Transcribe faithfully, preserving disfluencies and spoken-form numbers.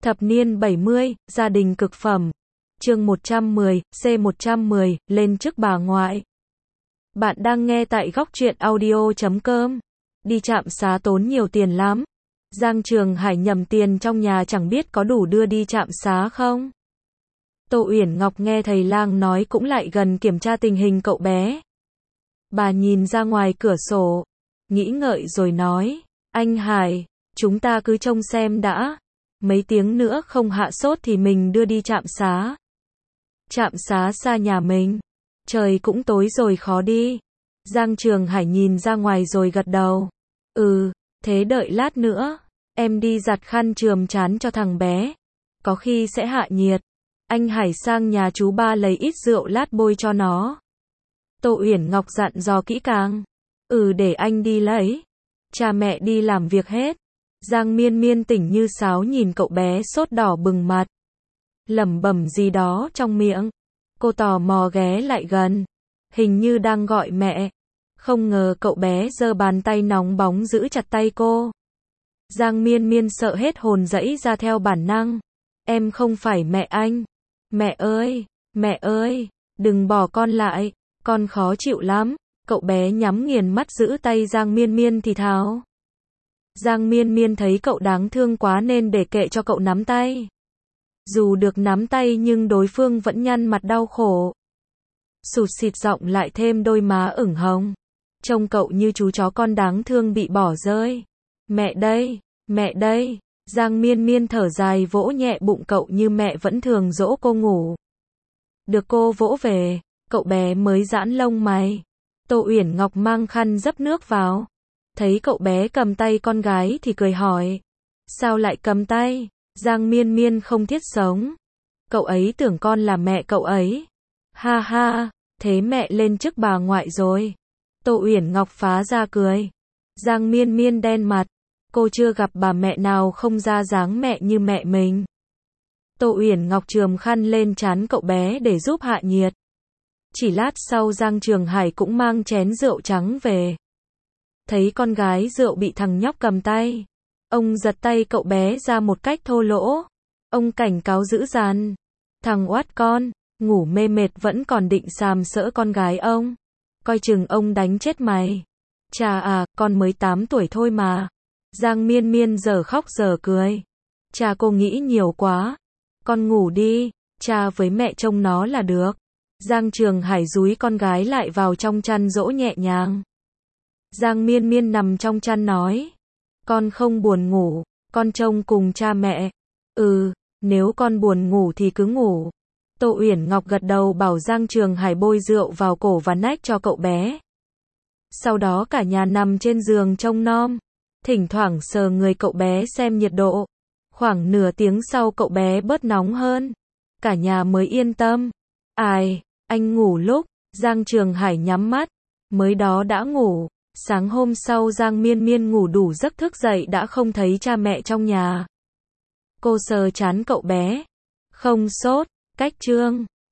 Thập niên bảy mươi, gia đình cực phẩm. Chương một trăm mười, C một trăm mười, lên chức bà ngoại. Bạn đang nghe tại góc truyện audio chấm com. Đi trạm xá tốn nhiều tiền lắm. Giang Trường Hải nhầm tiền trong nhà chẳng biết có đủ đưa đi trạm xá không? Tô Uyển Ngọc nghe thầy lang nói cũng lại gần kiểm tra tình hình cậu bé. Bà nhìn ra ngoài cửa sổ, nghĩ ngợi rồi nói, anh Hải, chúng ta cứ trông xem đã. Mấy tiếng nữa không hạ sốt thì mình đưa đi trạm xá. Trạm xá xa nhà mình. Trời cũng tối rồi khó đi. Giang Trường Hải nhìn ra ngoài rồi gật đầu. Ừ, thế đợi lát nữa. Em đi giặt khăn chườm trán cho thằng bé. Có khi sẽ hạ nhiệt. Anh Hải sang nhà chú ba lấy ít rượu lát bôi cho nó. Tô Uyển Ngọc dặn dò kỹ càng. Ừ, để anh đi lấy. Cha mẹ đi làm việc hết. Giang Miên Miên tỉnh như sáo nhìn cậu bé sốt đỏ bừng mặt. Lẩm bẩm gì đó trong miệng. Cô tò mò ghé lại gần. Hình như đang gọi mẹ. Không ngờ cậu bé giơ bàn tay nóng bóng giữ chặt tay cô. Giang Miên Miên sợ hết hồn giãy ra theo bản năng. Em không phải mẹ anh. Mẹ ơi, mẹ ơi, đừng bỏ con lại, con khó chịu lắm. Cậu bé nhắm nghiền mắt giữ tay Giang Miên Miên thì thào. Giang Miên Miên thấy cậu đáng thương quá nên để kệ cho cậu nắm tay. Dù được nắm tay nhưng đối phương vẫn nhăn mặt đau khổ. Sụt xịt giọng lại thêm đôi má ửng hồng. Trông cậu như chú chó con đáng thương bị bỏ rơi. Mẹ đây, mẹ đây. Giang Miên Miên thở dài vỗ nhẹ bụng cậu như mẹ vẫn thường dỗ cô ngủ. Được cô vỗ về, cậu bé mới giãn lông mày. Tô Uyển Ngọc mang khăn dấp nước vào. Thấy cậu bé cầm tay con gái thì cười hỏi. Sao lại cầm tay? Giang Miên Miên không thiết sống. Cậu ấy tưởng con là mẹ cậu ấy. Ha ha, thế mẹ lên chức bà ngoại rồi. Tô Uyển Ngọc phá ra cười. Giang Miên Miên đen mặt. Cô chưa gặp bà mẹ nào không ra dáng mẹ như mẹ mình. Tô Uyển Ngọc chườm khăn lên trán cậu bé để giúp hạ nhiệt. Chỉ lát sau Giang Trường Hải cũng mang chén rượu trắng về. Thấy con gái rượu bị thằng nhóc cầm tay. Ông giật tay cậu bé ra một cách thô lỗ. Ông cảnh cáo dữ dằn. Thằng oát con, ngủ mê mệt vẫn còn định sàm sỡ con gái ông. Coi chừng ông đánh chết mày. Chà à, con mới tám tuổi thôi mà. Giang Miên Miên giờ khóc giờ cười. Cha cô nghĩ nhiều quá. Con ngủ đi, cha với mẹ trông nó là được. Giang Trường Hải dúi con gái lại vào trong chăn dỗ nhẹ nhàng. Giang Miên Miên nằm trong chăn nói. Con không buồn ngủ, con trông cùng cha mẹ. Ừ, nếu con buồn ngủ thì cứ ngủ. Tô Uyển Ngọc gật đầu bảo Giang Trường Hải bôi rượu vào cổ và nách cho cậu bé. Sau đó cả nhà nằm trên giường trông nom. Thỉnh thoảng sờ người cậu bé xem nhiệt độ. Khoảng nửa tiếng sau cậu bé bớt nóng hơn. Cả nhà mới yên tâm. Ai, anh ngủ lúc, Giang Trường Hải nhắm mắt. Mới đó đã ngủ. Sáng hôm sau Giang Miên Miên ngủ đủ giấc thức dậy đã không thấy cha mẹ trong nhà. Cô sờ trán cậu bé. Không sốt, cách trương.